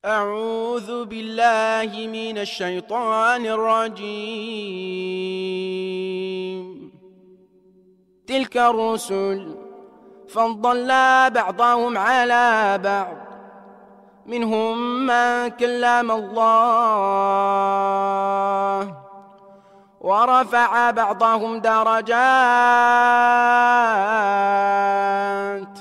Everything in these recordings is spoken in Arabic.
أعوذ بالله من الشيطان الرجيم. تلك الرسل فضلنا بعضهم على بعض، منهم من كلم الله ورفع بعضهم درجات،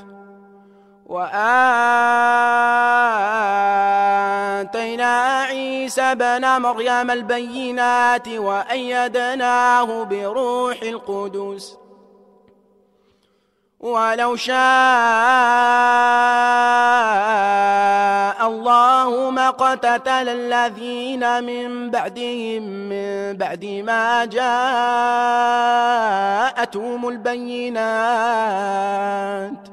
وآتينا عيسى ابن مريم البينات وأيدناه بروح القدس، ولو شاء الله ما اقتتل الذين من بعدهم من بعد ما جاءتهم البينات،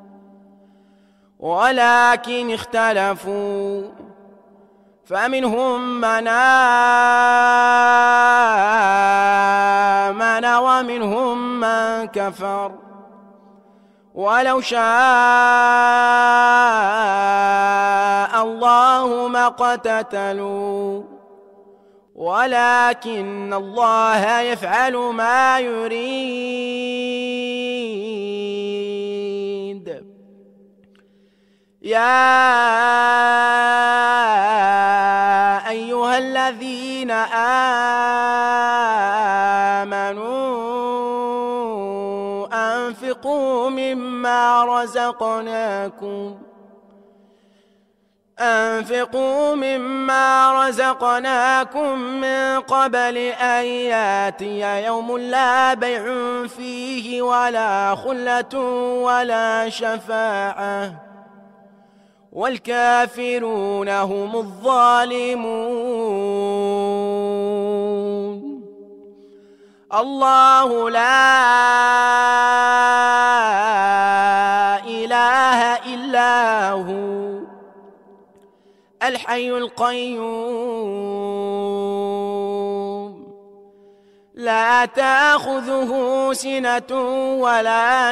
ولكن اختلفوا فمنهم من آمن ومنهم من كفر، ولو شاء الله ما اقتتلوا ولكن الله يفعل ما يريد. يا أيها الذين آمنوا أنفقوا مما رزقناكم من قبل أن ياتي يوم لا بيع فيه ولا خلة ولا شفاعة والكافرون هم الظالمون. الله لا إله إلا هو الحي القيوم، لا تأخذه سنة ولا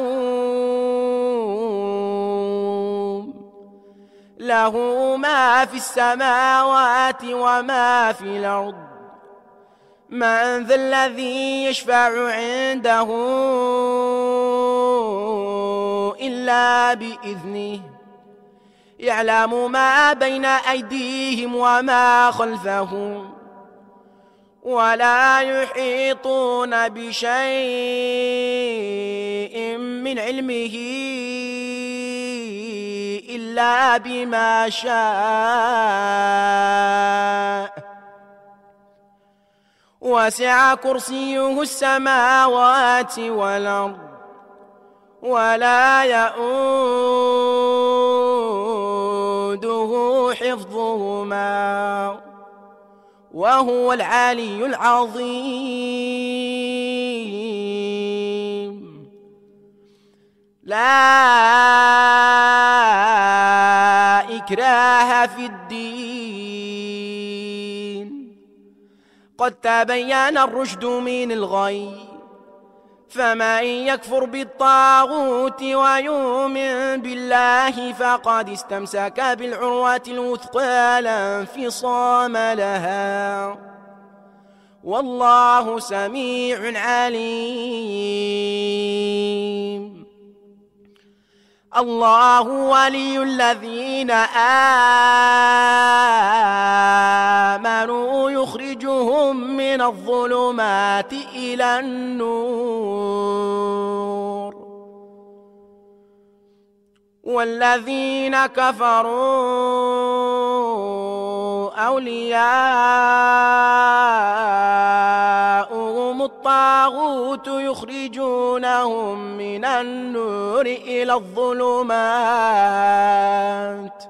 نوم، له ما في السماوات وما في الأرض. من ذا الذي يشفع عنده إلا بإذنه، يعلم ما بين أيديهم وما خلفهم، ولا يحيطون بشيء من علمه إلا بما شاء. وسع كرسيه السماوات والأرض ولا يؤوده حفظهما وهو العلي العظيم. لا إكراه في الدين، قد تبين الرشد من الغي، فمن يكفر بالطاغوت ويؤمن بالله فقد استمسك بالعروة الوثقى لا انفصام لها، والله سميع عليم. الله ولي الذين آمنوا يخرجهم من الظلمات إلى النور، والذين كفروا أولياؤهم الطاغوت يخرجونهم من النور إلى الظلمات،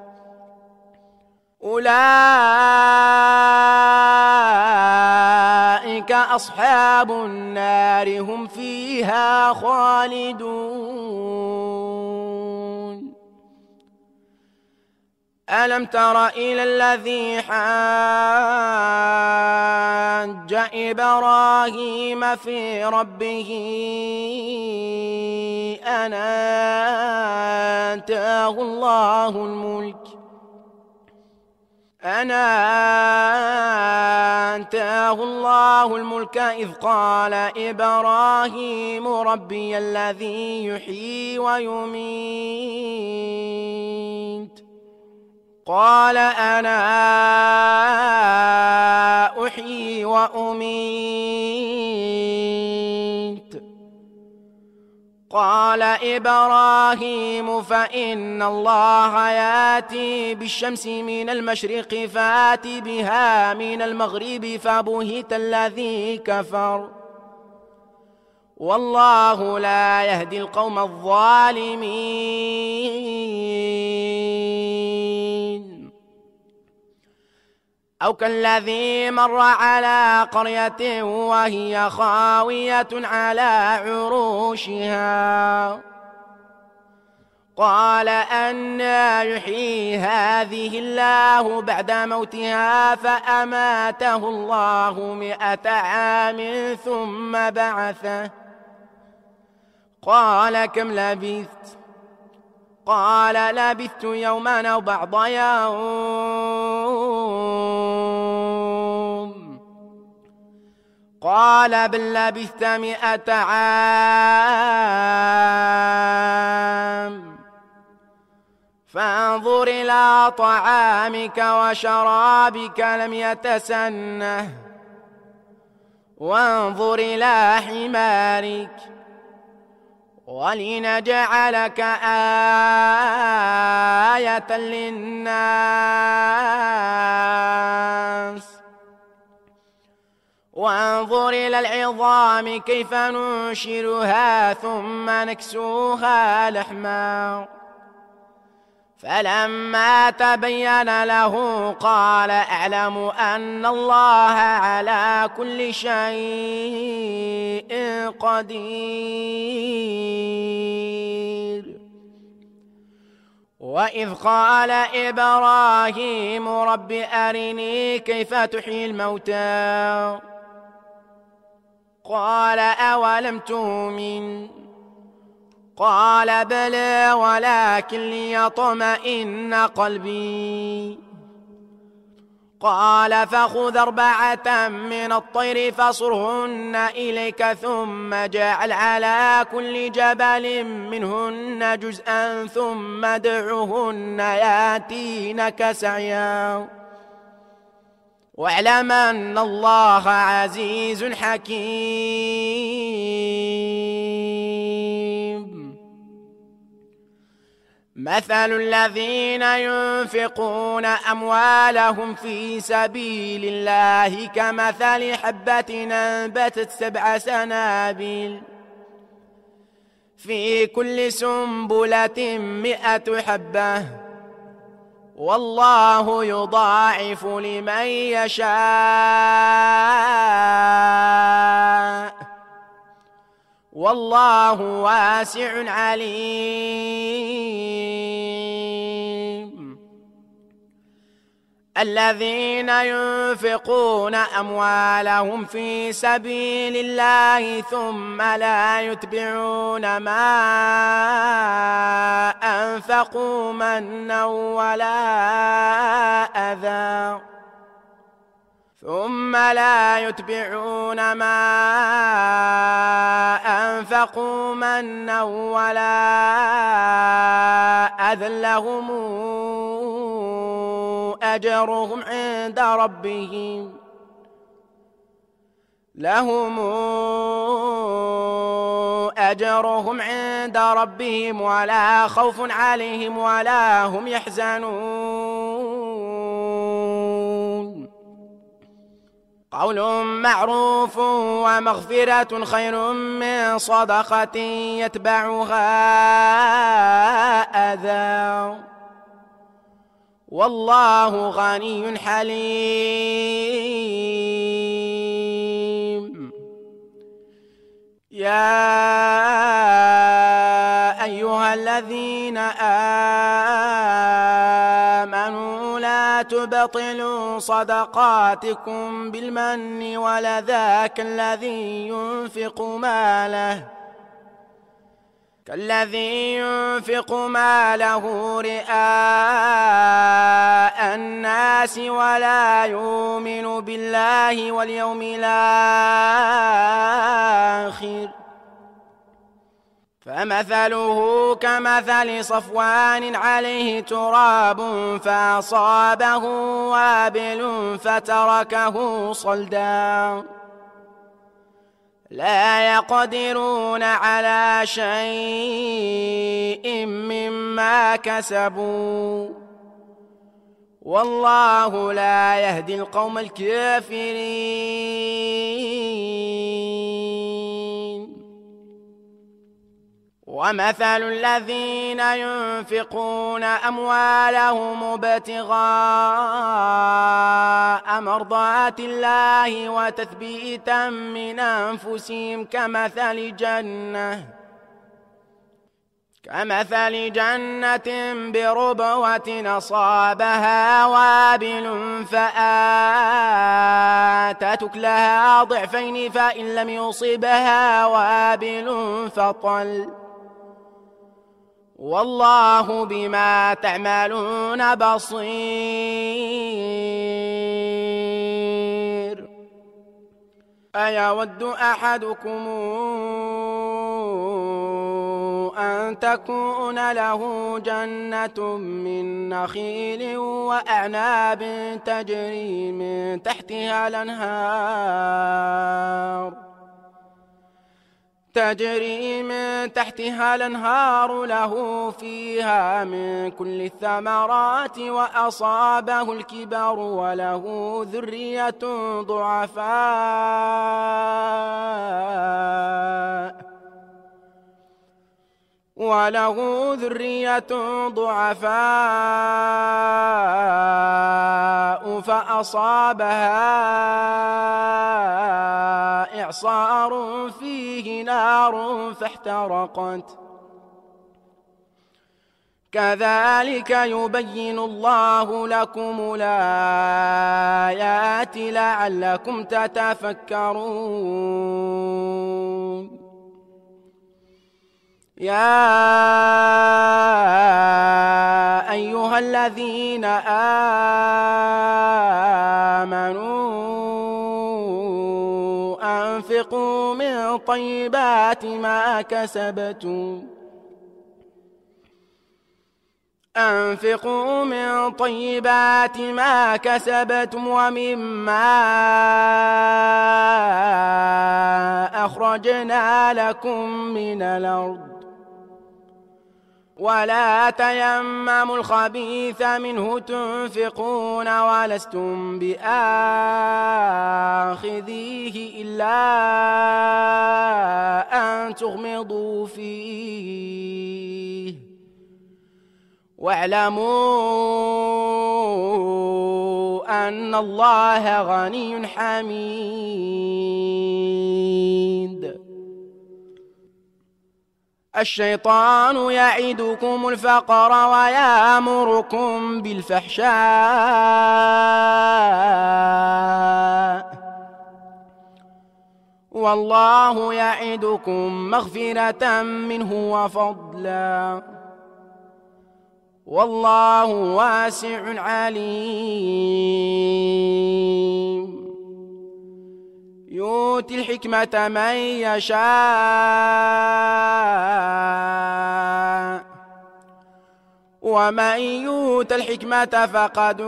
أولئك أصحاب النار هم فيها خالدون. ألم تر إلى الذي حاج إبراهيم في ربه أن آتاه الله الملك، أن آتاه الله الملك، إذ قال لأبيه يا أبت استغفر لي أبوك الذي كفر بالله من قبل أن يأتيك يوم لا بيع فيه ولا خلة ولا شفاعة والكافرون هم الظالمون. الله لا إله إلا هو الحي القيوم، لا تأخذه سنة ولا نوم، له ما في السماوات وما في الأرض. من ذا الذي يشفع عنده إلا بإذنه، يعلم ما بين أيديهم وما خلفهم، ولا يحيطون بشيء من علمه إلا بما شاء. وسع كرسيه السماوات والأرض ولا يؤوده حفظهما وهو العلي العظيم. أن آتاه الله الملك إذ قال إبراهيم ربي الذي يحيي ويميت قال أنا أحيي وأميت قال إبراهيم فإن الله يأتي بالشمس من المشرق فآت بها من المغرب فبهت الذي كفر والله لا يهدي القوم الظالمين أو كالذي مر على قرية وهي خاوية على عروشها قال أنى يحيي هذه الله بعد موتها فأماته الله 100 عام ثم بعثه قال كم لبثت قال لبثت يوما أو بعض يوم قال بل لبثت 100 عام فانظر إلى طعامك وشرابك لم يتسنه وانظر إلى حمارك ولنجعلك آية للناس وانظر إلى العظام كيف ننشرها ثم نكسوها لحما فلما تبين له قال أعلم أن الله على كل شيء قدير وإذ قال إبراهيم رب أرني كيف تحيي الموتى قال أولم تؤمن قال بلى ولكن ليطمئن قلبي قال فخذ 4 من الطير فصرهن إليك ثم اجعل على كل جبل منهن جزءا ثم ادعهن ياتينك سعيا واعلم أن الله عزيز حكيم مثل الذين ينفقون أموالهم في سبيل الله كمثل حبة أنبتت 7 سنابل في كل سنبلة 100 حبة والله يضاعف لمن يشاء والله واسع عليم الذين ينفقون أموالهم في سبيل الله ثم لا يتبعون ما أنفقوا منا ولا أذى ثم لا يتبعون ما أنفقوا منا ولا أذى لهم أجرهم عند ربهم ولا خوف عليهم ولا هم يحزنون قول معروف ومغفرة خير من صدقة يتبعها أذى والله غني حليم يا أيها الذين آمنوا لا تبطلوا صدقاتكم بالمن ولذاك الذي ينفق ماله كالذي ينفق ماله رئاء الناس ولا يؤمن بالله واليوم الآخر فمثله كمثل صفوان عليه تراب فأصابه وابل فتركه صلدا لا يقدرون على شيء مما كسبوا والله لا يهدي القوم الكافرين. ومثل الذين ينفقون أموالهم ابتغاء مرضات الله وتثبيتا من أنفسهم كمثل جنة بربوة أصابها وابل فآتت أكلها ضعفين فإن لم يصبها وابل فطل والله بما تعملون بصير. أيود أحدكم أن تكون له جنة من نخيل وأعناب تجري من تحتها الأنهار له فيها من كل الثمرات وأصابه الكبر وله ذرية ضعفاء فأصابها إعصار فيه نار فاحترقت كذلك يبين الله لكم الآيات لعلكم تتفكرون. يا أيها الذين آمنوا أنفقوا من طيبات ما كسبتم ومما أخرجنا لكم من الأرض ولا تيمموا الخبيث منه تنفقون ولستم بآخذيه إلا أن تغمضوا فيه واعلموا أن الله غني حميد. الشيطان يعدكم الفقر ويأمركم بالفحشاء والله يعدكم مغفرة منه وفضلا والله واسع عليم. يؤتي الحكمة من يشاء ومن يؤت الحكمة فقد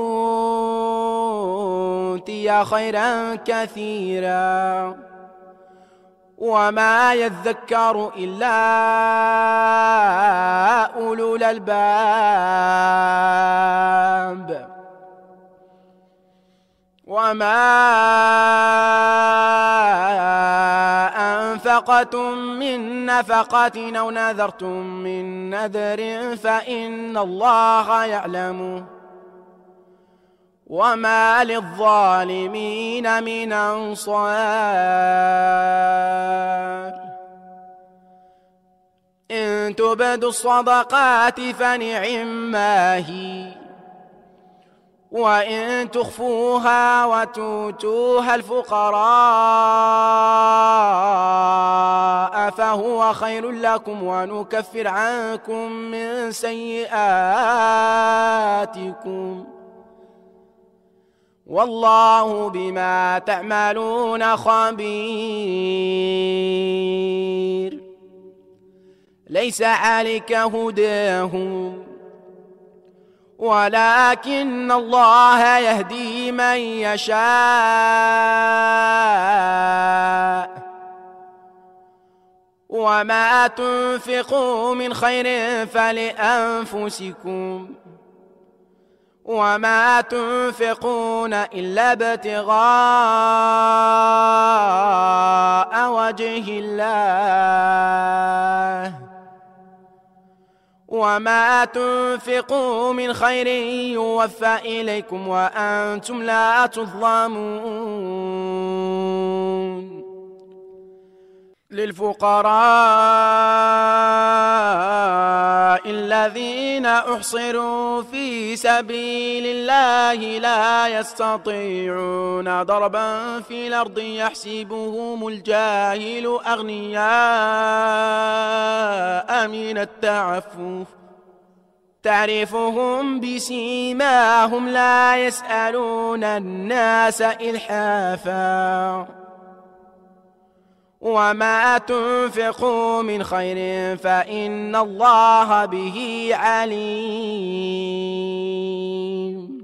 أوتي خيرا كثيرا وما يذكر إلا أولو الألباب. وما أنفقتم من نفقة أو نذرتم من نذر فإن الله يعلمه وما للظالمين من أنصار. إن تبدوا الصدقات فنعما هي وإن تخفوها وتؤتوها الفقراء فهو خير لكم ونكفر عنكم من سيئاتكم والله بما تعملون خبير. ليس عليك هداهم ولكن الله يهدي من يشاء وما تنفقوا من خير فلأنفسكم وما تنفقون إلا ابتغاء وجه الله وما تنفقوا من خير يوفى إليكم وأنتم لا تظلمون. للفقراء الذين أحصروا في سبيل الله لا يستطيعون ضربا في الأرض يحسبهم الجاهل أغنياء من التعفف تعرفهم بسيماهم لا يسألون الناس إلحافا وما تنفقوا من خير فإن الله به عليم.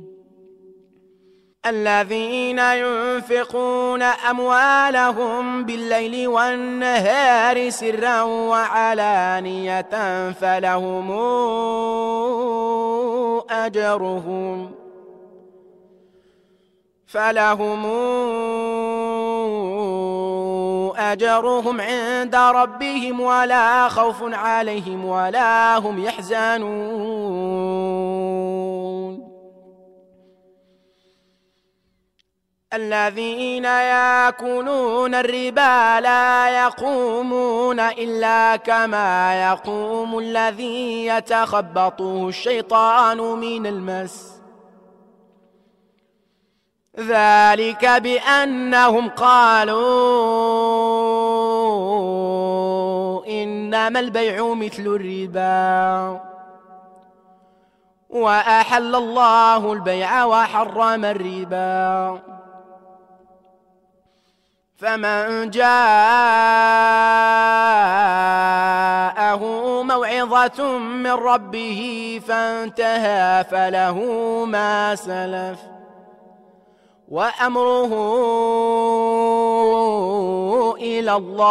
الذين ينفقون أموالهم بالليل والنهار سرا وعلانية فلهم أجرهم عند ربهم ولا خوف عليهم ولا هم يحزنون. الذين يأكلون الربا لا يقومون إلا كما يقوم الذي يتخبطه الشيطان من المس ذلك بأنهم قالوا إنما البيع مثل الربا وأحل الله البيع وحرم الربا. فمن جاءه موعظة من ربه فانتهى فله ما سلف وأمره إلى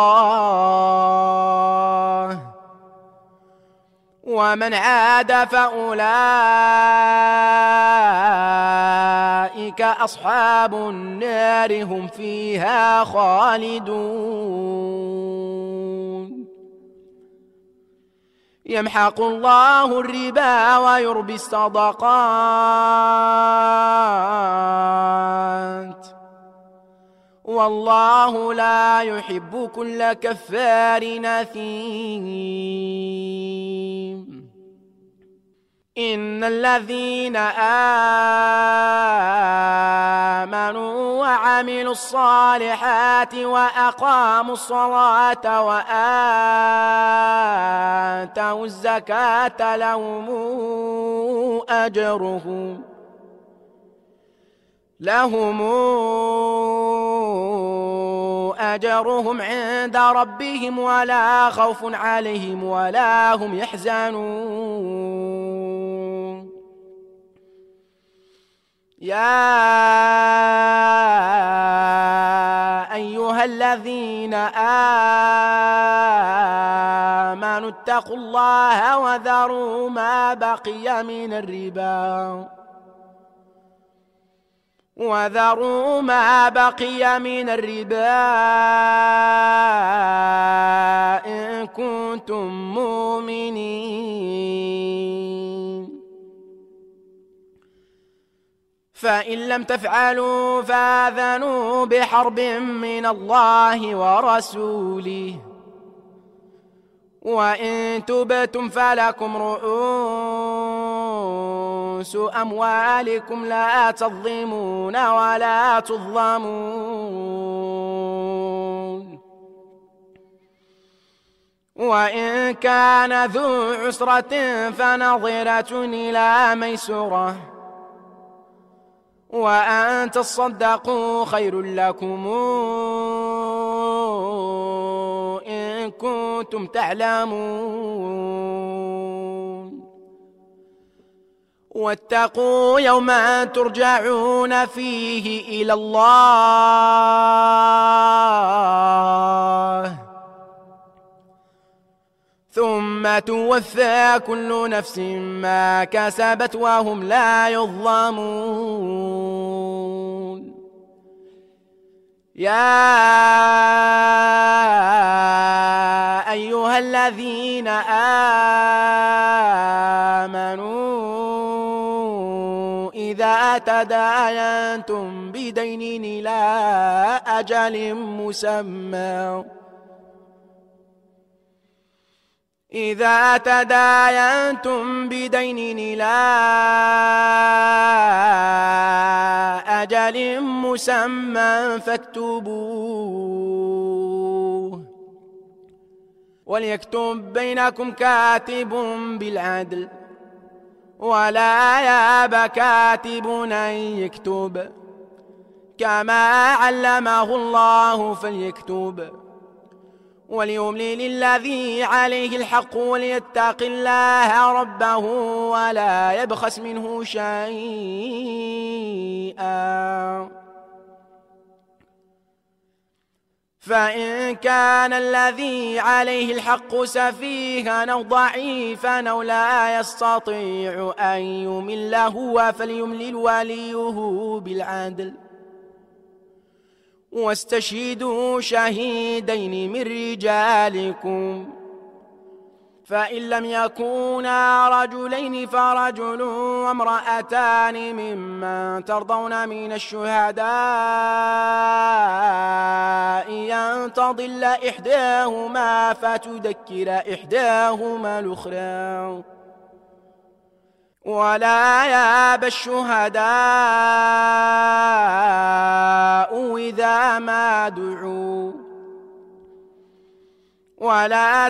الله ومن عاد فأولئك أصحاب النار هم فيها خالدون. يمحق الله الربا ويربي الصدقات والله لا يحب كل كفار أثيم. إن الذين آمنوا وعملوا الصالحات وأقاموا الصلاة وآتوا الزكاة لهم أجرهم عند ربهم ولا خوف عليهم ولا هم يحزنون. يا أيها الذين آمنوا اتقوا الله وذروا ما بقي من الربا إن كنتم مؤمنين. فإن لم تفعلوا فآذنوا بحرب من الله ورسوله وإن تبتم فلكم رؤوس أموالكم لا تظلمون ولا تظلمون. وإن كان ذو عسرة فنظرة إلى ميسرة وأن تصدقوا خير لكم إن كنتم تعلمون واتقوا يوما ترجعون فيه إلى الله ثم توفى كل نفس ما كسبت وهم لا يظلمون يا أيها الذين آمنوا إذا تداينتم بدين إلى أجل مسمى إذا تداينتم بدين إلى أجل مسمى فاكتبوه وليكتب بينكم كاتب بالعدل ولا يأب كاتب أن يكتب كما علمه الله فليكتب وليملل الذي عليه الحق وليتق الله ربه ولا يبخس منه شيئا فإن كان الذي عليه الحق سفيها أو ضعيفا أو لا يستطيع أن يمل هو فليملل وليه بالعدل واستشهدوا شهيدين من رجالكم فإن لم يكونا رجلين فرجل وامرأتان ممن ترضون من الشهداء أن تضل إحداهما فتذكر إحداهما الأخرى ولا يأبى الشهداء إذا ما دعوا ولا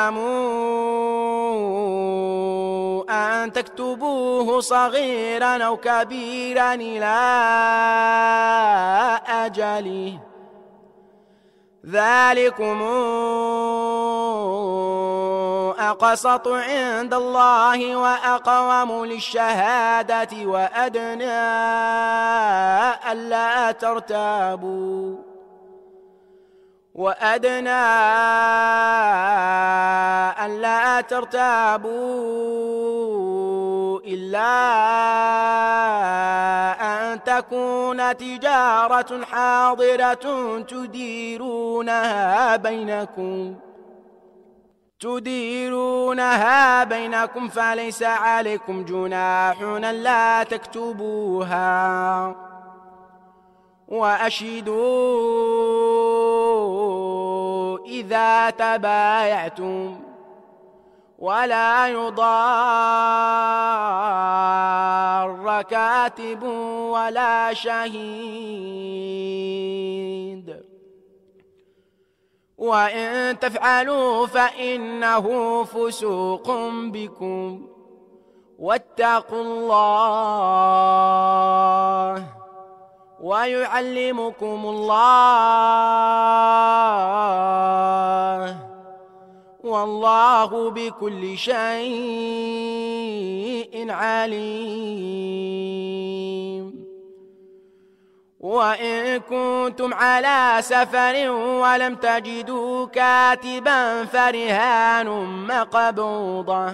تسأموا أن تكتبوه صغيرا أو كبيرا إلى أجله ذلكم أقسط عند الله وأقوم للشهادة وأدنى ألا ترتابوا إلا أن تكون تجارة حاضرة تديرونها بينكم فليس عليكم جناح ألا تكتبوها وأشهدوا إذا تبايعتم ولا يضار كاتب ولا شهيد وإن تفعلوا فإنه فسوق بكم واتقوا الله ويعلمكم الله والله بكل شيء عليم وإن كنتم على سفر ولم تجدوا كاتبا فرهان مقبوضة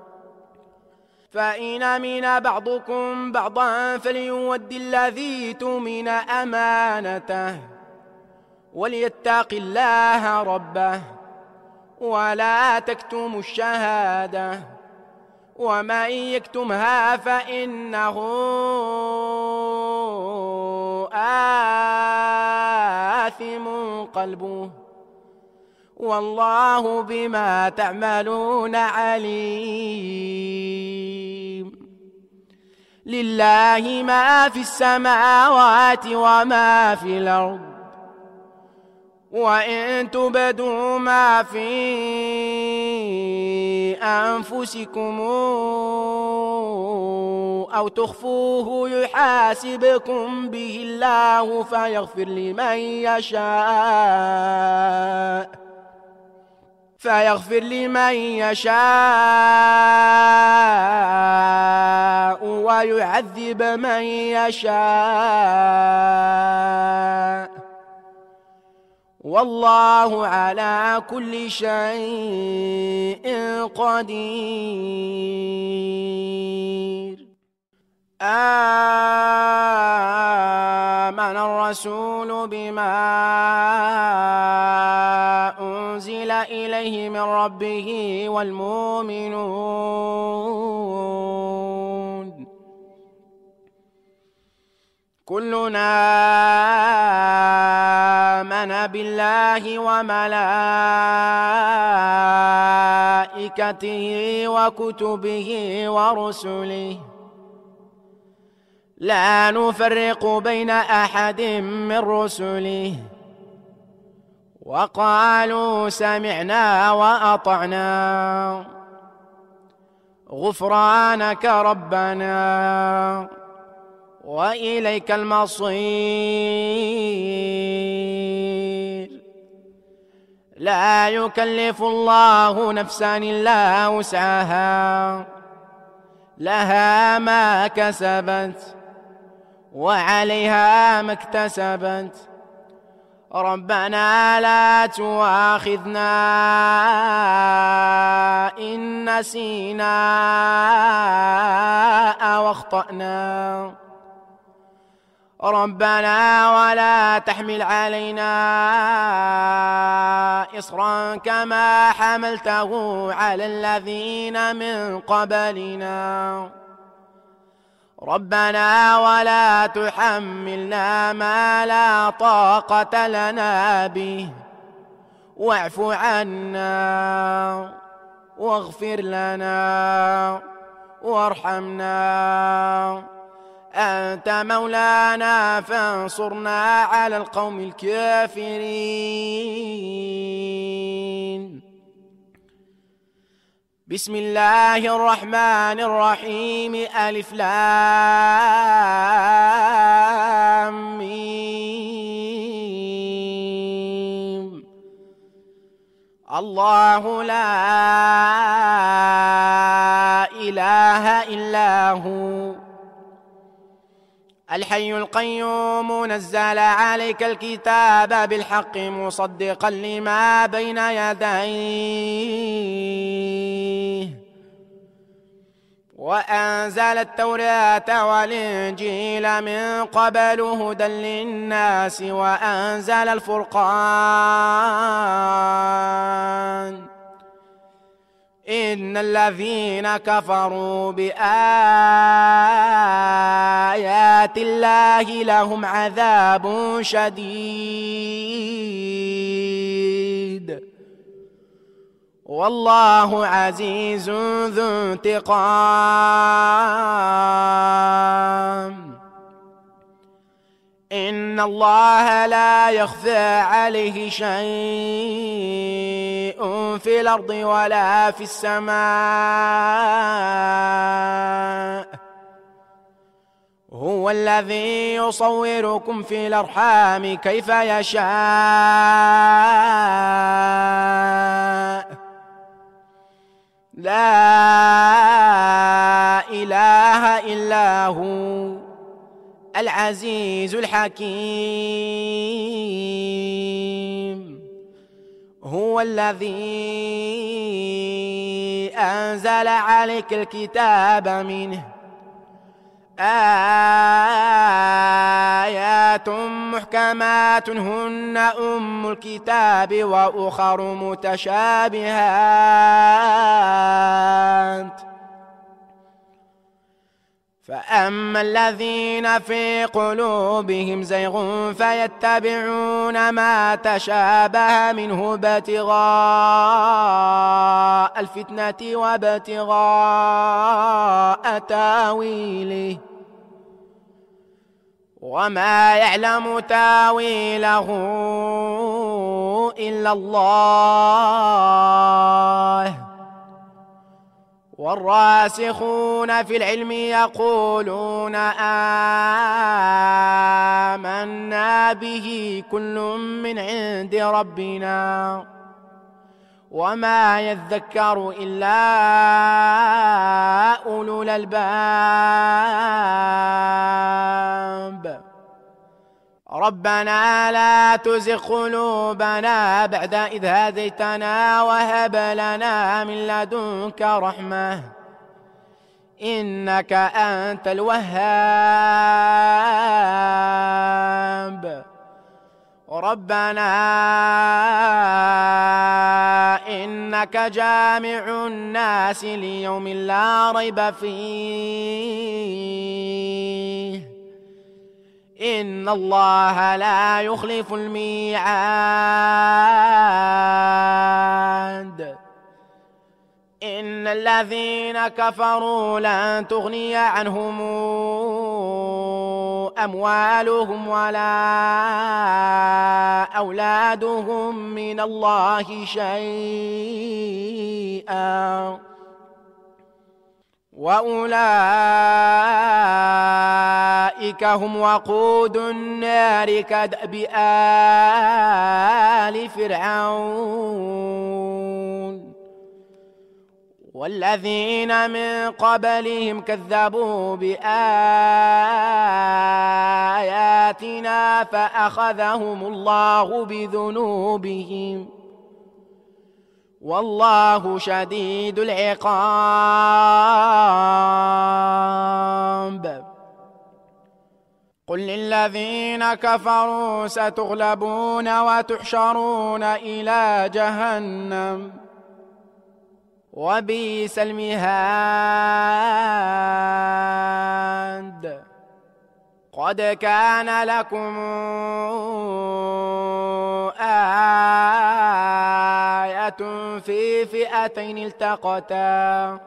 فإن أمن بعضكم بعضا فليود الذي تؤمن أمانته وليتق الله ربه ولا تكتموا الشهادة ومن يكتمها فإنه آثم قلبه والله بما تعملون عليم لله ما في السماوات وما في الأرض وإن تبدوا ما في أنفسكم أو تخفوه يحاسبكم به الله فيغفر لمن يشاء ويعذب من يشاء والله على كل شيء قدير. آمن الرسول بما أنزل إليه من ربه والمؤمنون كلنا آمن بالله وملائكته وكتبه ورسله لا نفرق بين أحد من رسله وقالوا سمعنا وأطعنا غفرانك ربنا وإليك المصير. لا يكلف الله نفسا إلا وسعها لها ما كسبت وعليها ما اكتسبت ربنا لا تؤاخذنا إن نسينا أو أخطأنا ربنا ولا تحمل علينا إصرا كما حملته على الذين من قبلنا ربنا ولا تحملنا ما لا طاقة لنا به واعف عنا واغفر لنا وارحمنا أنت مولانا فانصرنا على القوم الكافرين. بسم الله الرحمن الرحيم ألف لام ميم الله لا إله إلا هو الحي القيوم نزل عليك الكتاب بالحق مصدقا لما بين يديه وأنزل التوراة والإنجيل من قبل هدى للناس وأنزل الفرقان إن الذين كفروا بآيات الله لهم عذاب شديد والله عزيز ذو انتقام. إن الله لا يخفى عليه شيء في الأرض ولا في السماء هو الذي يصوركم في الأرحام كيف يشاء لا إله إلا هو العزيز الحكيم. هو الذي أنزل عليك الكتاب منه آيات محكمات هن أم الكتاب وأخر متشابهات فأما الذين في قلوبهم زيغ فيتبعون ما تشابه منه ابتغاء الفتنة وابتغاء تاويله وما يعلم تاويله إلا الله. والراسخون في العلم يقولون آمنا به كل من عند ربنا وما يذكر إلا أولو الألباب. ربنا لا تزغ قلوبنا بعد إذ هديتنا وهب لنا من لدنك رحمة إنك أنت الوهاب. ربنا إنك جامع الناس ليوم لا ريب فيه إن الله لا يخلف الميعاد. إن الذين كفروا لن تغني عنهم أموالهم ولا أولادهم من الله شيئا وأولئك هم وقود النار كدأب آل فرعون والذين من قبلهم كذبوا بآياتنا فأخذهم الله بذنوبهم والله شديد العقاب. قل للذين كفروا ستغلبون وتحشرون إلى جهنم وبئس المهاد. قد كان لكم آية في فئتين التقتا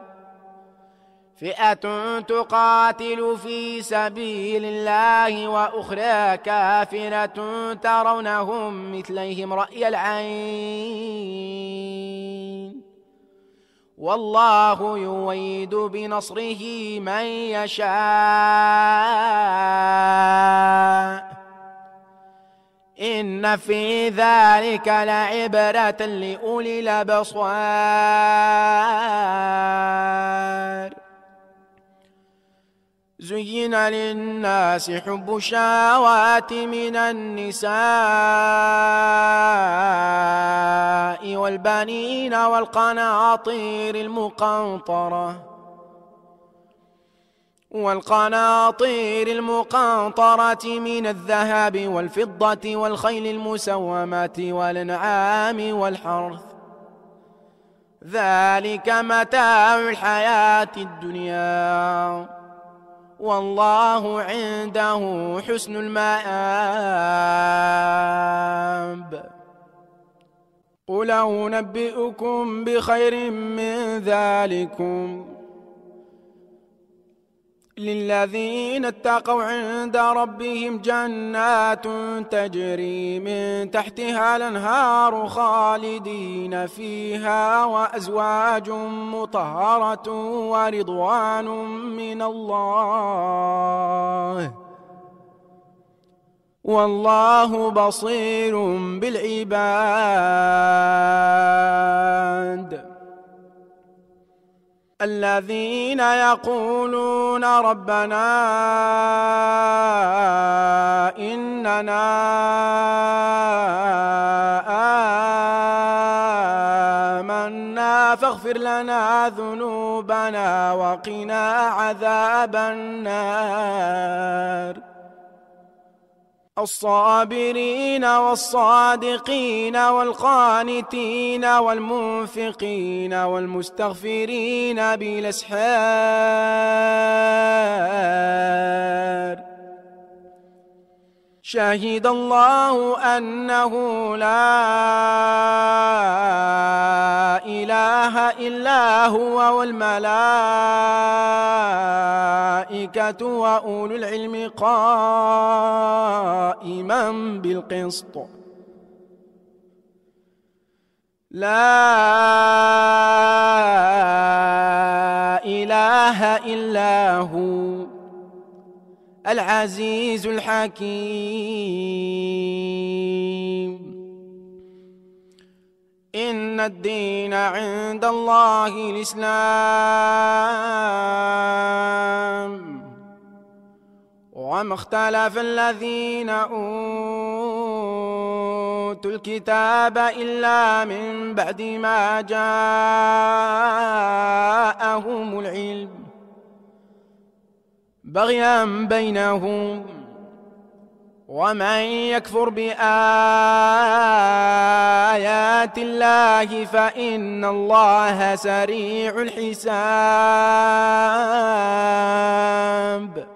فئة تقاتل في سبيل الله وأخرى كافرة ترونهم مثليهم رأي العين والله يؤيد بنصره من يشاء إن في ذلك لعبرة لأولي الأبصار. زين للناس حب الشهوات من النساء والبنين والقناطير المقنطرة من الذهب والفضة والخيل المسومة والأنعام والحرث ذلك متاع الحياة الدنيا والله عنده حسن المآب. قل أنبئكم بخير من ذلكم للذين اتقوا عند ربهم جنات تجري من تحتها الأنهار خالدين فيها وأزواج مطهرة ورضوان من الله والله بصير بالعباد. الذين يقولون ربنا إننا آمنا فاغفر لنا ذنوبنا وقنا عذاب النار. الصابرين والصادقين والقانتين والمنفقين والمستغفرين بالأسحار. شهد الله أنه لا إله إلا هو والملائكة وأولو العلم قائما بالقسط لا إله إلا هو العزيز الحكيم. إن الدين عند الله الإسلام، وما اختلف الذين أوتوا الكتاب إلا من بعد ما جاءهم العلم بغيا بينهم. ومن يكفر بآيات الله فإن الله سريع الحساب.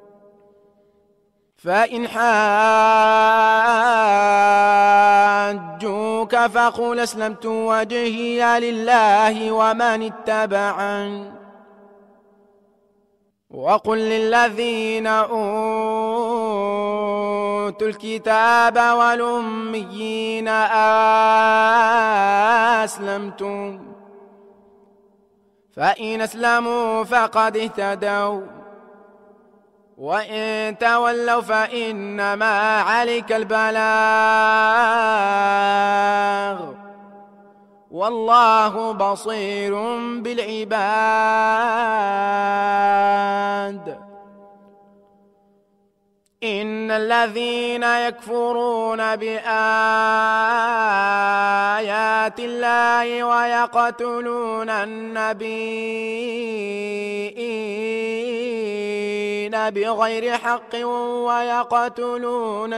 فإن حاجوك فقل أسلمت وجهي لله ومن اتبعن، وقل للذين أوتوا الكتاب والأميين أسلمتم؟ فإن أسلموا فقد اهتدوا، وإن تولوا فإنما عليك البلاغ، والله بصير بالعباد. إن الذين يكفرون بآيات الله ويقتلون النبيين بغير حق ويقتلون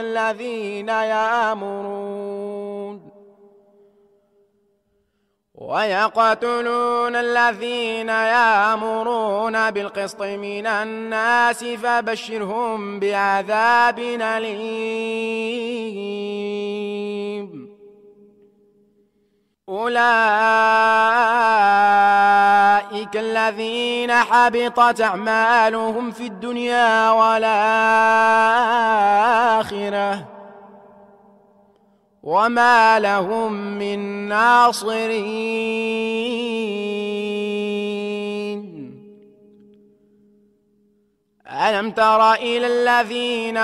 الذين يأمرون بالقسط من الناس فبشرهم بعذاب أليم. أولئك الذين حبطت أعمالهم في الدنيا والآخرة وما لهم من ناصرين. ألم تر إلى الذين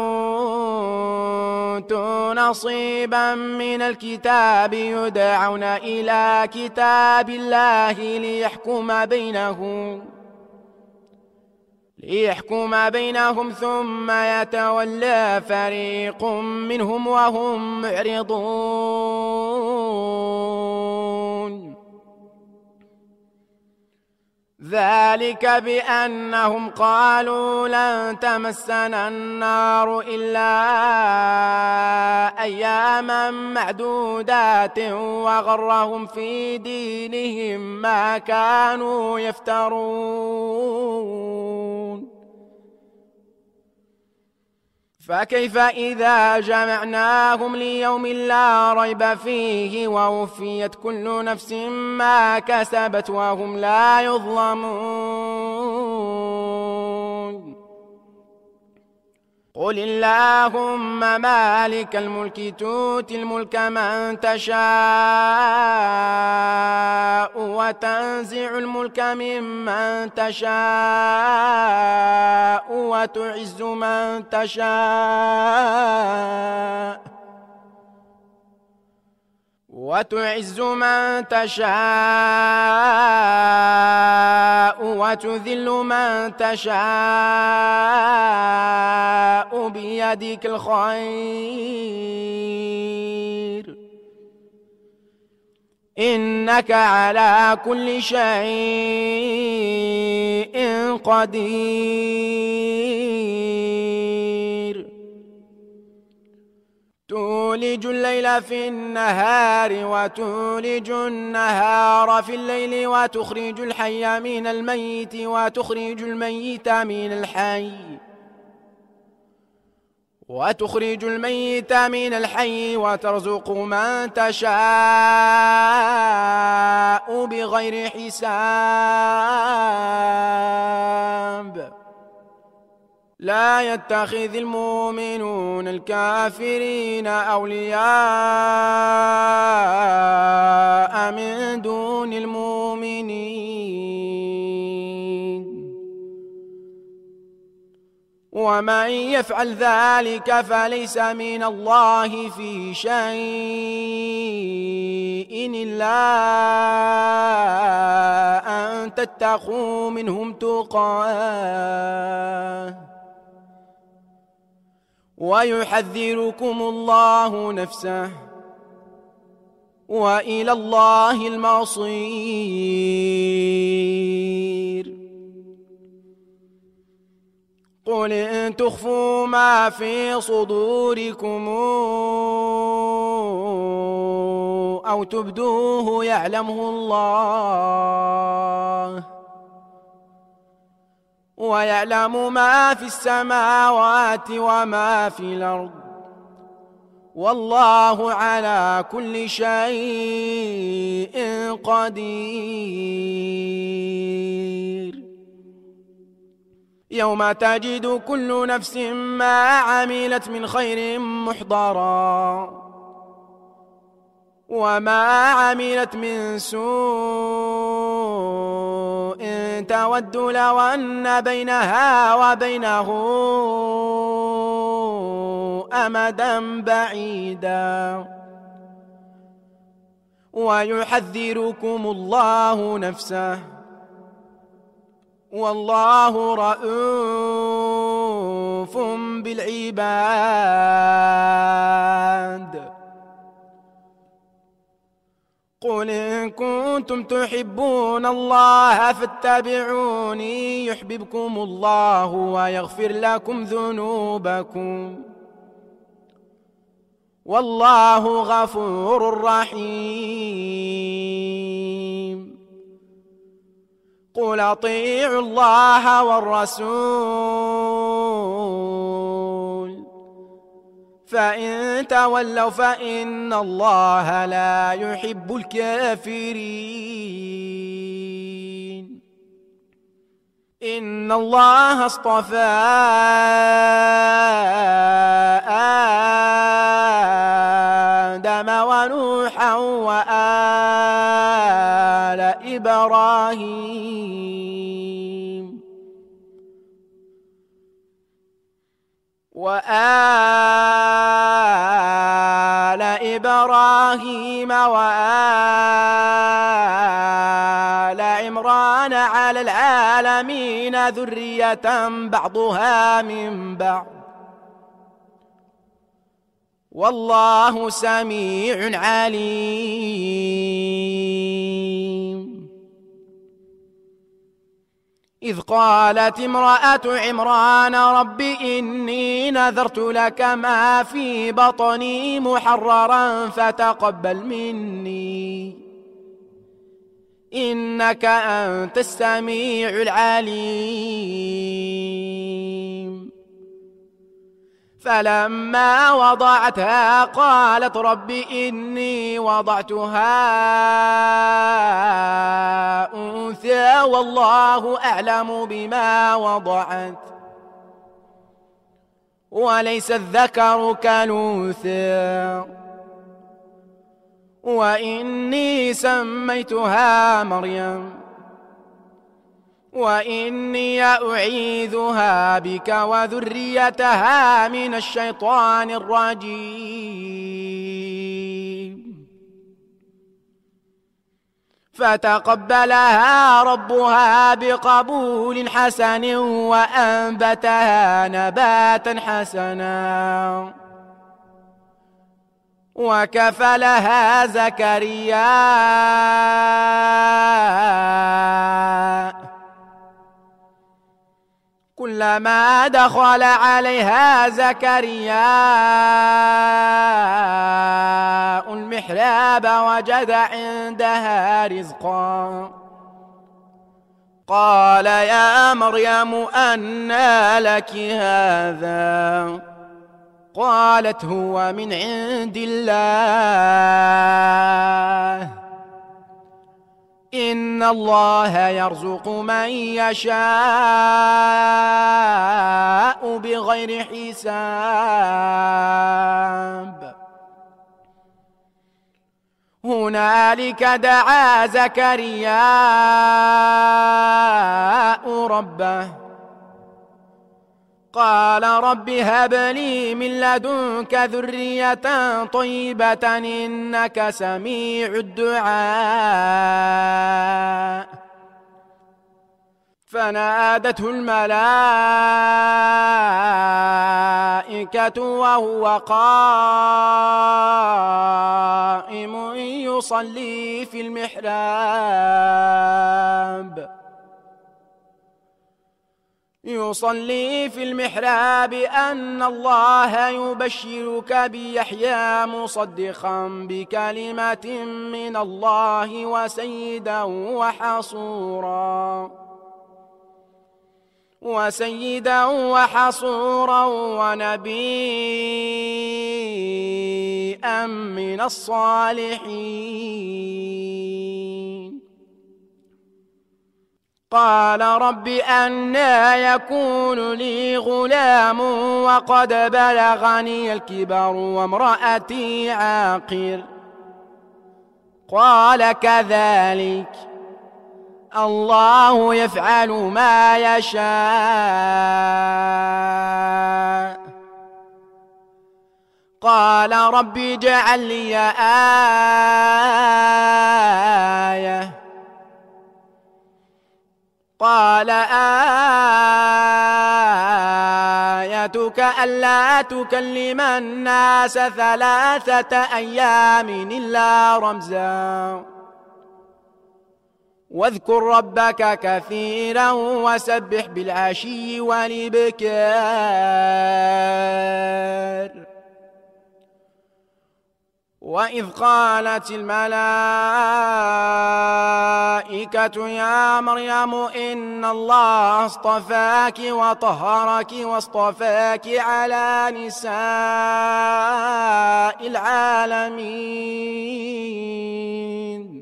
أوتوا نصيبا من الكتاب يدعون إلى كتاب الله ليحكم بينهم ثم يتولى فريق منهم وهم معرضون. ذلك بأنهم قالوا لن تمسنا النار إلا أياما معدودات وغرهم في دينهم ما كانوا يفترون. فكيف إذا جمعناهم ليوم لا ريب فيه ووفيت كل نفس ما كسبت وهم لا يظلمون. قل اللهم مالك الملك تؤتي الملك من تشاء وتنزع الملك ممن تشاء وتعز من تشاء وتذل من تشاء بيدك الخير إنك على كل شيء قدير. تولج الليل في النهار وتولج النهار في الليل وتخرج الحي من الميت وتخرج الميت من الحي وترزق من تشاء بغير حساب. لا يتخذ المؤمنون الكافرين أولياء من دون المؤمنين، ومن يفعل ذلك فليس من الله في شيء إلا أن تتقوا منهم تقاه، ويحذركم الله نفسه، وإلى الله المصير. قل إن تخفوا ما في صدوركم أو تبدوه يعلمه الله، ويعلم ما في السماوات وما في الأرض، والله على كل شيء قدير. يوم تجد كل نفس ما عملت من خير محضرا، وما عملت من سوء تود لو أن بينها وبينه أمدا بعيدا، ويحذركم الله نفسه، والله رءوف بالعباد. قل إن كنتم تحبون الله فاتبعوني يحببكم الله ويغفر لكم ذنوبكم، والله غفور رحيم. قل أطيعوا الله والرسول، فإن تولوا فإن الله لا يحب الكافرين. إن الله اصطفى آدم ونوحا وآل إبراهيم وآل عمران على العالمين ذرية بعضها من بعض، والله سميع عليم. إذ قالت امرأة عمران رب إني نذرت لك ما في بطني محررا فتقبل مني إنك أنت السميع العليم. فلما وضعتها قالت رب إني وضعتها أنثى والله أعلم بما وضعت وليس الذكر كالأنثى، وإني سميتها مريم وإني أعيذها بك وذريتها من الشيطان الرجيم. فتقبلها ربها بقبول حسن وأنبتها نباتا حسنا، وكفلها زكريا كلما دخل عليها زكريا المحراب وجد عندها رزقا قال يا مريم أنى لك هذا؟ قالت هو من عند الله إن الله يرزق من يشاء بغير حساب. هنالك دعا زكرياء ربه قال رب هب لي من لدنك ذرية طيبة إنك سميع الدعاء. فنادته الملائكة وهو قائم يصلي في المحراب أن الله يبشرك بيحيى مصدقا بكلمة من الله وسيدا وحصورا ونبيا من الصالحين. قال رب أنى يكون لي غلام وقد بلغني الكبر وامرأتي عاقر. قال كذلك الله يفعل ما يشاء. قال رب اجعل لي آية. قال آيتك ألا تكلم الناس 3 أيام إلا رمزا واذكر ربك كثيرا وسبح بالعشي والإبكار. وإذ قالت الملائكة يا مريم إن الله اصطفاك وطهرك واصطفاك على نساء العالمين.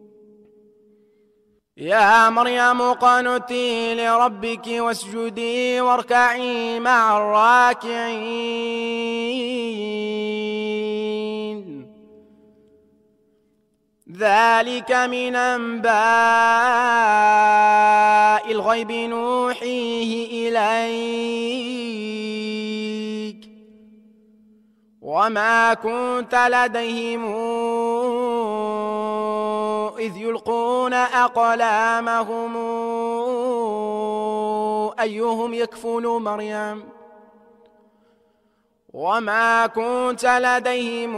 يا مريم اقنتي لربك واسجدي واركعي مع الراكعين. ذلك من أنباء الغيب نوحيه إليك وما كنت لديهم إذ يلقون أقلامهم أيهم يكفل مريم وما كنت لديهم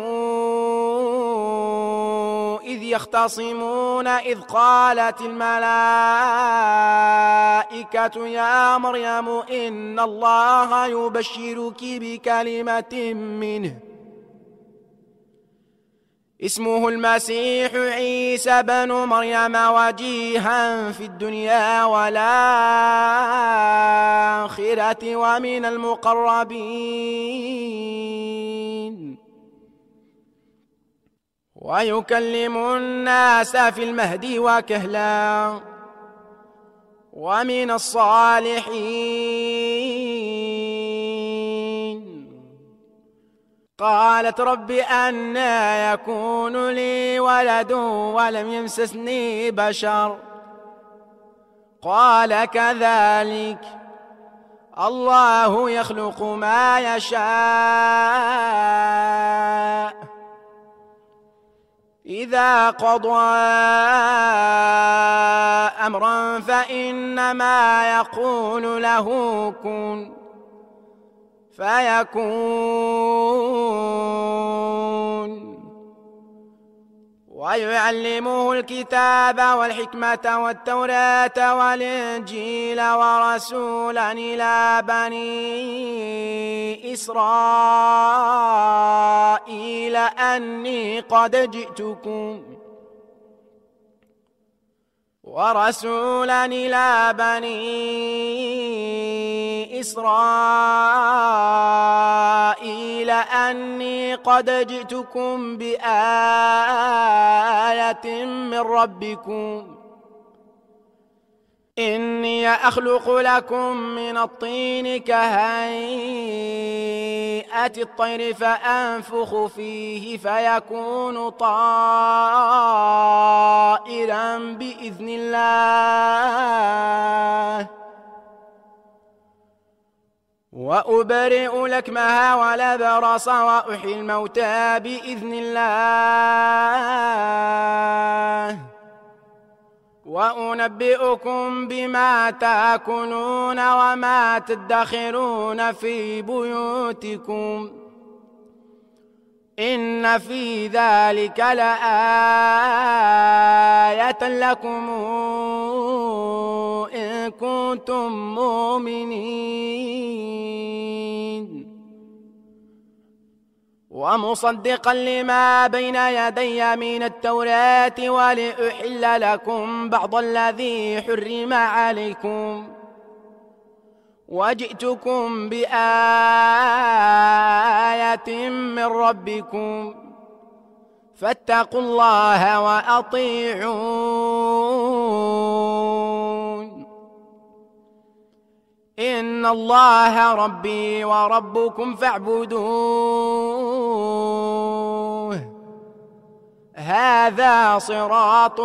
إذ يختصمون إذ قالت الملائكة يا مريم إن الله يبشرك بكلمة منه اسمه المسيح عيسى بن مريم وجيها في الدنيا والآخرة ومن المقربين ويكلم الناس في المهد وكهلا ومن الصالحين. قالت رب أنى يكون لي ولد ولم يمسسني بشر قال كذلك الله يخلق ما يشاء إذا قضى أمرا فإنما يقول له كن فيكون. ويعلمه الكتاب والحكمة والتوراة والإنجيل ورسولا إلى بني إسرائيل أني قد جئتكم ورسولا إلى بني إسرائيل أني قد جئتكم بآية من ربكم إني أخلق لكم من الطين كهيئة الطير فأنفخ فيه فيكون طائرا بإذن الله وأبرئ الأكمه والأبرص وأحيي الموتى بإذن الله وأنبئكم بما تأكلون وما تدخرون في بيوتكم إن في ذلك لآية لكم إن كنتم مؤمنين ومصدقا لما بين يدي من التوراة ولأحل لكم بعض الذي حرم عليكم وجئتكم بآية من ربكم فاتقوا الله وأطيعون إن الله ربي وربكم فاعبدوه هذا صراط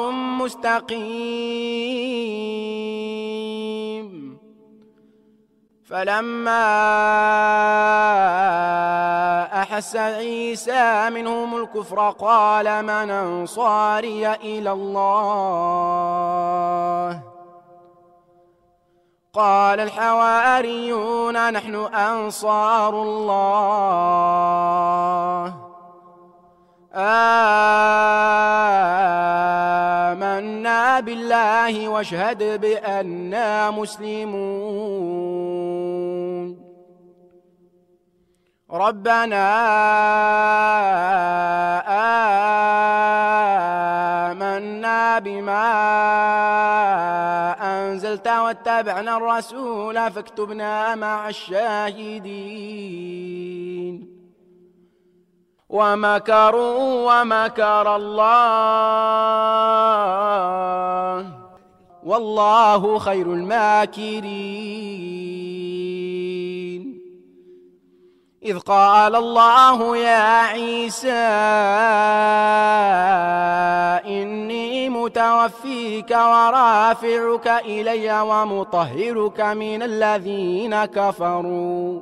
مستقيم فلما أحس عيسى منهم الكفر قال من أنصاري إلى الله قال الحواريون نحن أنصار الله آمنا بالله واشهد بأننا مسلمون ربنا آمنا بما أنزلت واتبعنا الرسول فاكتبنا مع الشاهدين ومكروا ومكر الله والله خير الماكرين إذ قال الله يا عيسى إني متوفيك ورافعك إلي ومطهرك من الذين كفروا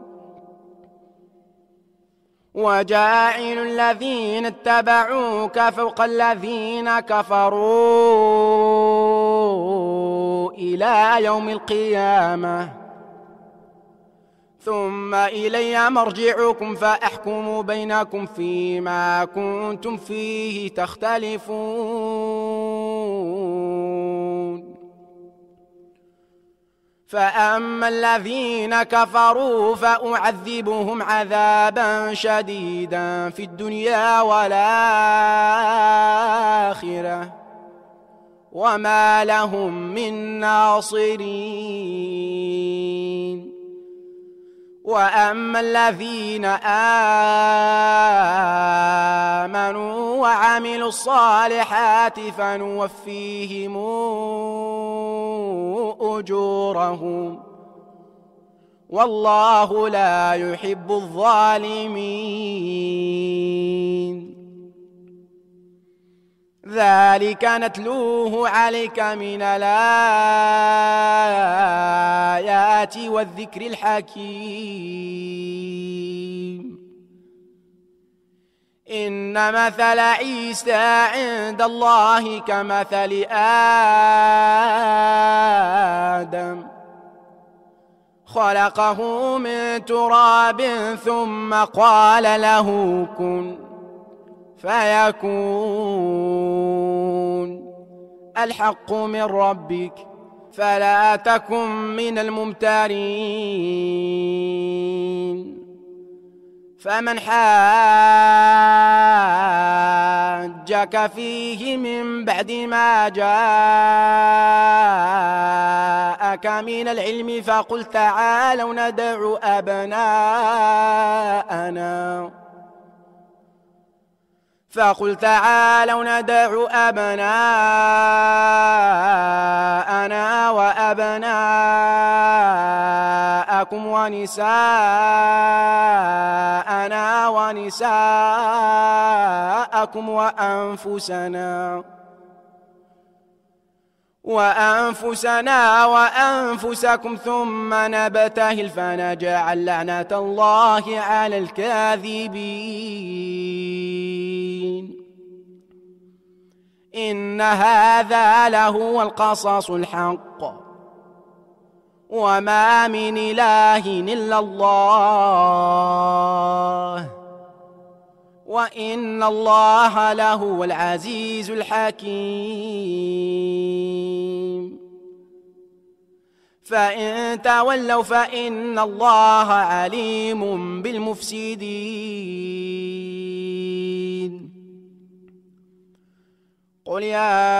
وجاعل الذين اتبعوك فوق الذين كفروا إلى يوم القيامة ثم إلي مرجعكم فأحكم بينكم فيما كنتم فيه تختلفون فأما الذين كفروا فأعذبهم عذابا شديدا في الدنيا والآخرة وما لهم من ناصرين وأما الذين آمنوا وعملوا الصالحات فنوفيهم أجورهم والله لا يحب الظالمين ذلك نتلوه عليك من الآيات والذكر الحكيم إن مثل عيسى عند الله كمثل آدم خلقه من تراب ثم قال له كن فيكون الحق من ربك فلا تكن من الممترين فمن حاجك فيه من بعد ما جاءك من العلم فقل تعالوا ندع أبناءنا وأبناءكم أبناءكم ونساءنا ونساءكم وأنفسنا وأنفسكم ثم نبتهل فنجعل لعنة الله على الكاذبين. إن هذا لهو القصص الحق وما من إله إلا الله وإن الله لهو العزيز الحكيم. فإن تولوا فإن الله عليم بالمفسدين. قل يا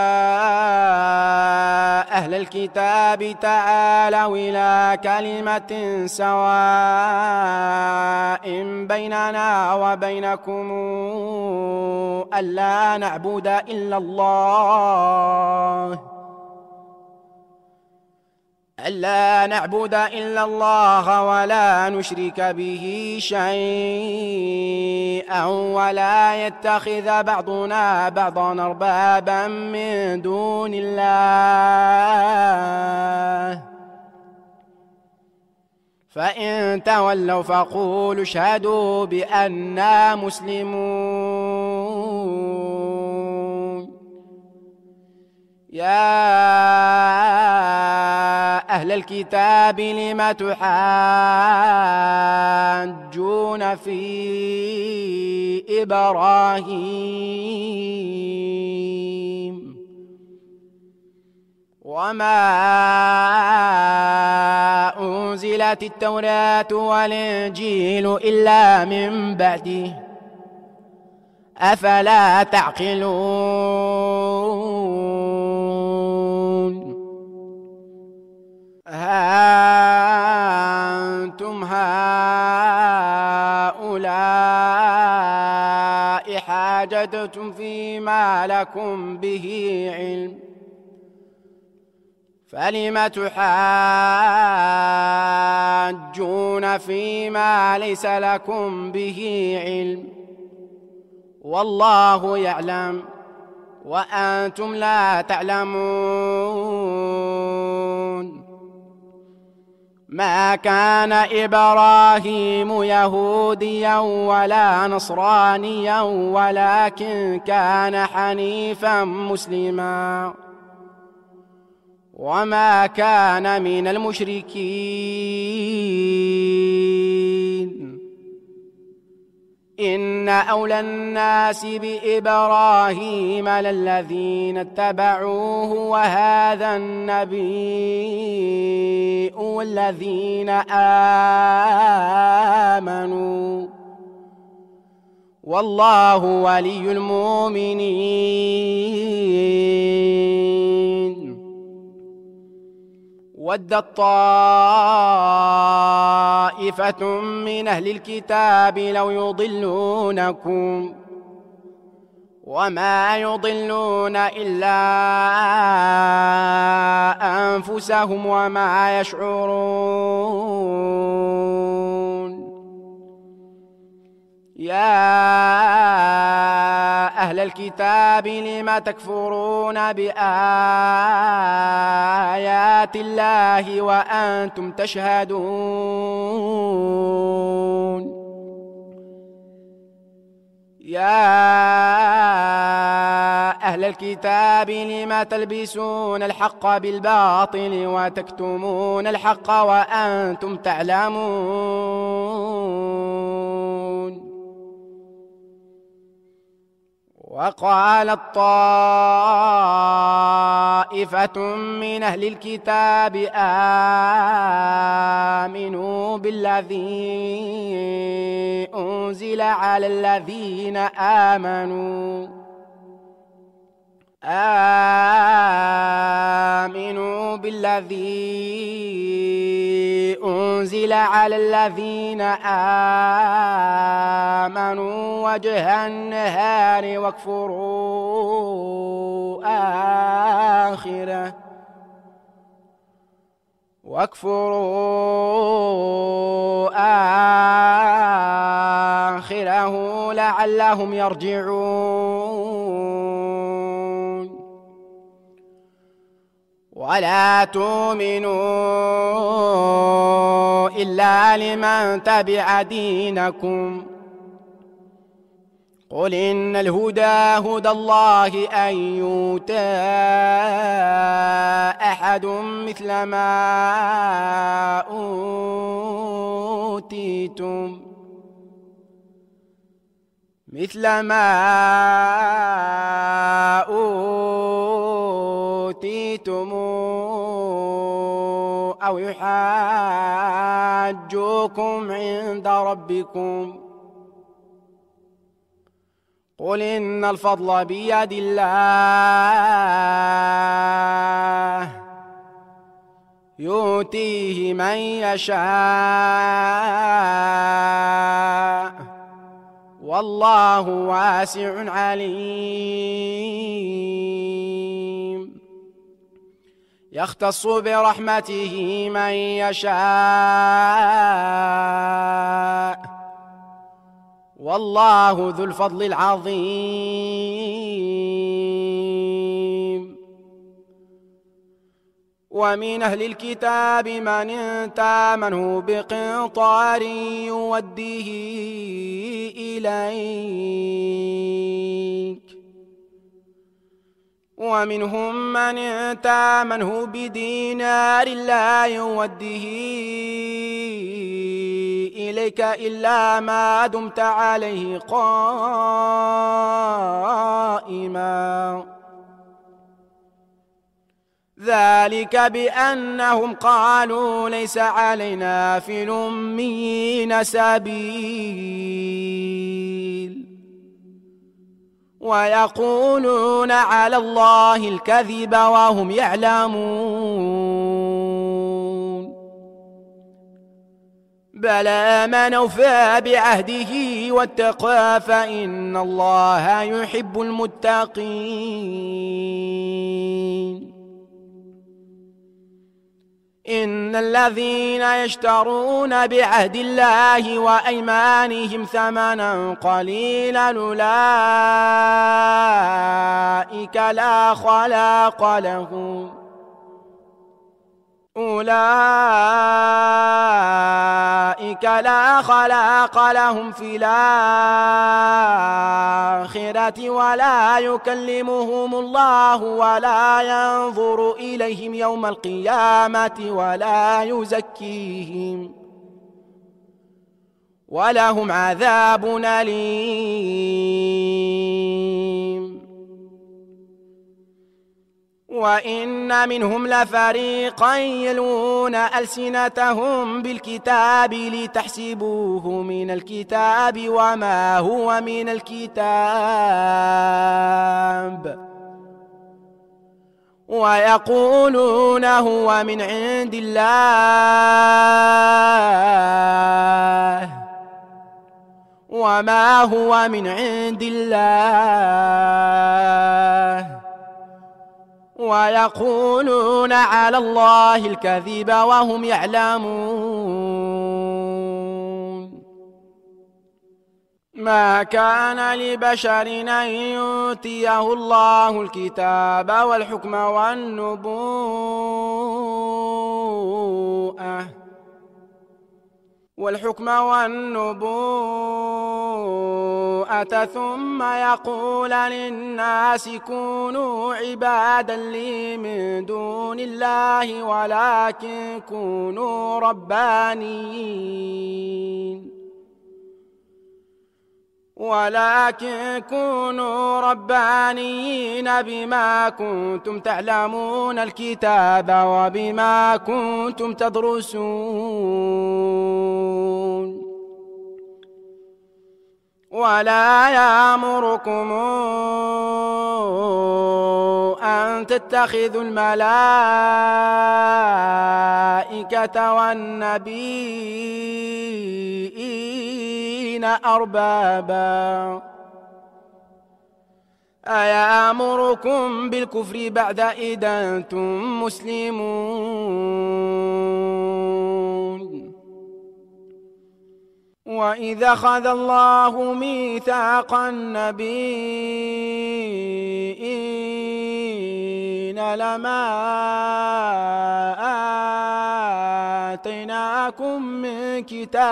أهل الكتاب تعالوا إلى كلمة سواء بيننا وبينكم ألا نعبد إلا الله ولا نشرك به شيئا ولا يتخذ بعضنا بعضا أربابا من دون الله. فإن تولوا فقولوا اشهدوا بأننا مسلمون. يا أهل الكتاب لم تحاجون في إبراهيم وما أنزلت التوراة والإنجيل إلا من بعده أفلا تعقلون. أنتم هؤلاء حاججتم فيما لكم به علم فلم تحاجون فيما ليس لكم به علم والله يعلم وأنتم لا تعلمون. ما كان إبراهيم يهوديا ولا نصرانيا ولكن كان حنيفا مسلما وما كان من المشركين. إن أولى الناس بإبراهيم للذين اتبعوه وهذا النبي والذين آمنوا والله ولي المؤمنين. ودت طائفة من أهل الكتاب لو يضلونكم وما يضلون إلا أنفسهم وما يشعرون. يا أهل الكتاب لم تكفرون بآيات الله وأنتم تشهدون. يا أهل الكتاب لم تلبسون الحق بالباطل وتكتمون الحق وأنتم تعلمون. وقالت طائفة من أهل الكتاب آمنوا بالذي أنزل على الذين آمنوا بالذي أنزل على الذين آمنوا وجه النهار واكفروا آخره واكفروا آخره لعلهم يرجعون. ولا تؤمنوا إلا لمن تبع دينكم. قل إن الهدى هدى الله أن يؤتى أحد مثل ما أوتيتم أو يحاجوكم عند ربكم. قل إن الفضل بيد الله يؤتيه من يشاء والله واسع عليم. يختص برحمته من يشاء والله ذو الفضل العظيم. ومن أهل الكتاب من تامنه بقنطار يوديه إليك ومنهم من تامنه بدينار لا يوديه إليك إلا ما دمت عليه قائما. ذلك بأنهم قالوا ليس علينا في الأميين سبيل ويقولون على الله الكذب وهم يعلمون. بلى من أوفى بعهده واتقى فإن الله يحب المتقين. إن الذين يشترون بعهد الله وأيمانهم ثمنا قليلا أولئك لا خلاق لهم في الآخرة ولا يكلمهم الله ولا ينظر إليهم يوم القيامة ولا يزكيهم ولهم عذاب أليم. وإن منهم لفريقا يلوون ألسنتهم بالكتاب لتحسبوه من الكتاب وما هو من الكتاب ويقولون هو من عند الله وما هو من عند الله ويقولون على الله الكذب وهم يعلمون. ما كان لبشر أن يؤتيه الله الكتاب والحكم والنبوءة ثم يقول للناس كونوا عبادا لي من دون الله ولكن كونوا ربانيين بما كنتم تعلمون الكتاب وبما كنتم تدرسون. ولا يأمركم أن تتخذوا الملائكة والنبيين أربابا أيأمركم بالكفر بعد إذ أنتم مسلمون وإذا أخذ الله ميثاق النبيين لما آتيناكم من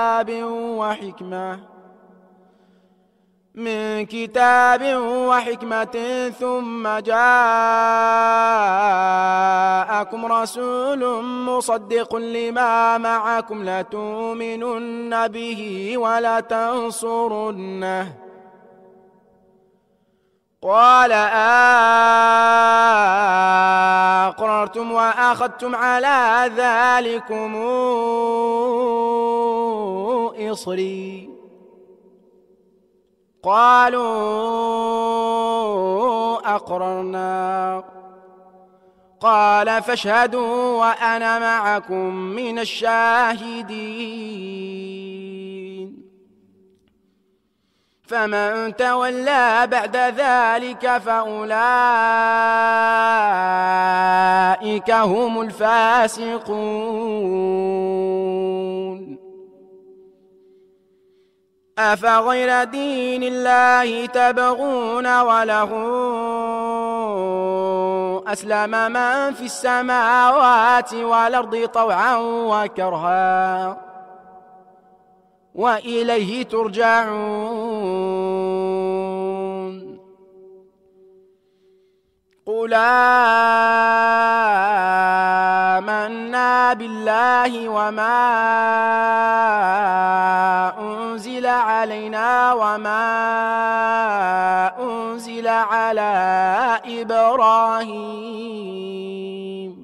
كتاب وحكمة ثم جاءكم رسول مصدق لما معكم لتؤمنن به ولتنصرنه قال أقررتم وأخذتم على ذلكم إصري قالوا أقررنا قال فاشهدوا وأنا معكم من الشاهدين فمن تولى بعد ذلك فأولئك هم الفاسقون أفغير دين الله تبغون وله أسلم من في السماوات والأرض طوعا وكرها وإليه ترجعون قل آمنا بالله وما أنزل علينا وما أنزل على إبراهيم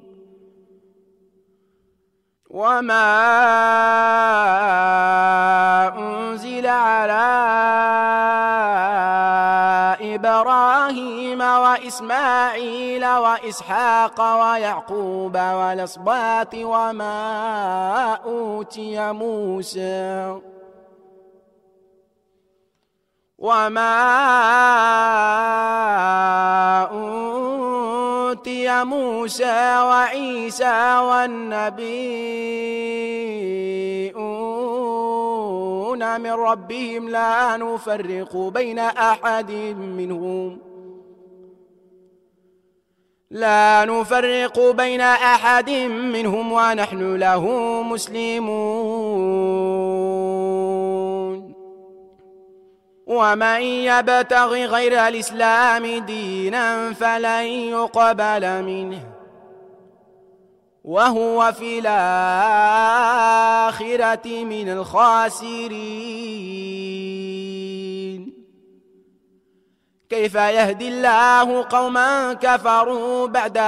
وإسماعيل وإسحاق ويعقوب والأسباط وما أوتي موسى وعيسى والنبيون من ربهم لا نفرق بين أحد منهم ونحن له مسلمون ومن يبتغ غير الإسلام دينا فلن يقبل منه وهو في الآخرة من الخاسرين كيف يهدي الله قوما كفروا بعد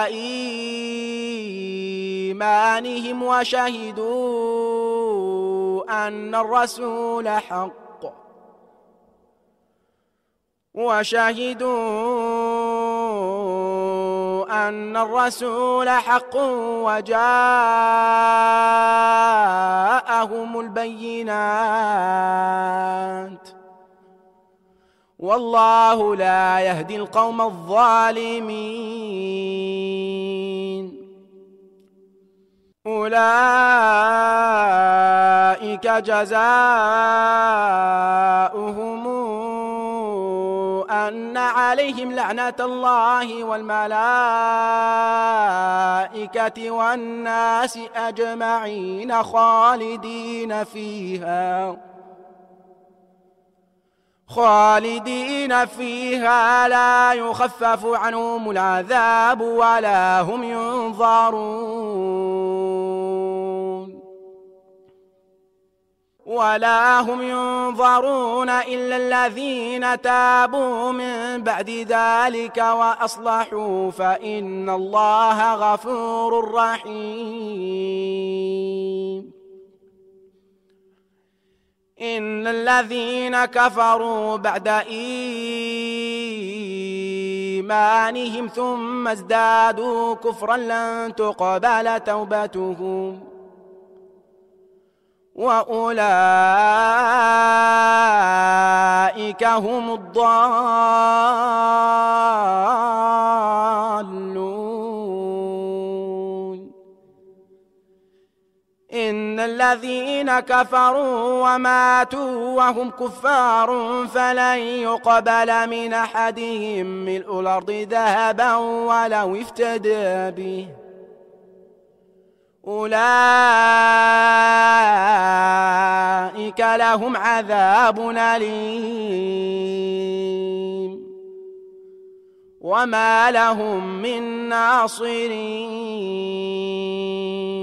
إيمانهم وشهدوا أن الرسول حق وجاءهم البينات والله لا يهدي القوم الظالمين أولئك جزاؤهم أن عليهم لعنة الله والملائكة والناس أجمعين خالدين فيها لا يخفف عنهم العذاب ولا هم ينظرون إلا الذين تابوا من بعد ذلك وأصلحوا فإن الله غفور رحيم إن الذين كفروا بعد إيمانهم ثم ازدادوا كفرا لن تقبل توبتهم وأولئك هم الضالون. إن الذين كفروا وماتوا وهم كفار فلن يقبل من أحدهم ملء الأرض ذهبا ولو افتدى به، أولئك لهم عذاب أليم وما لهم من ناصرين.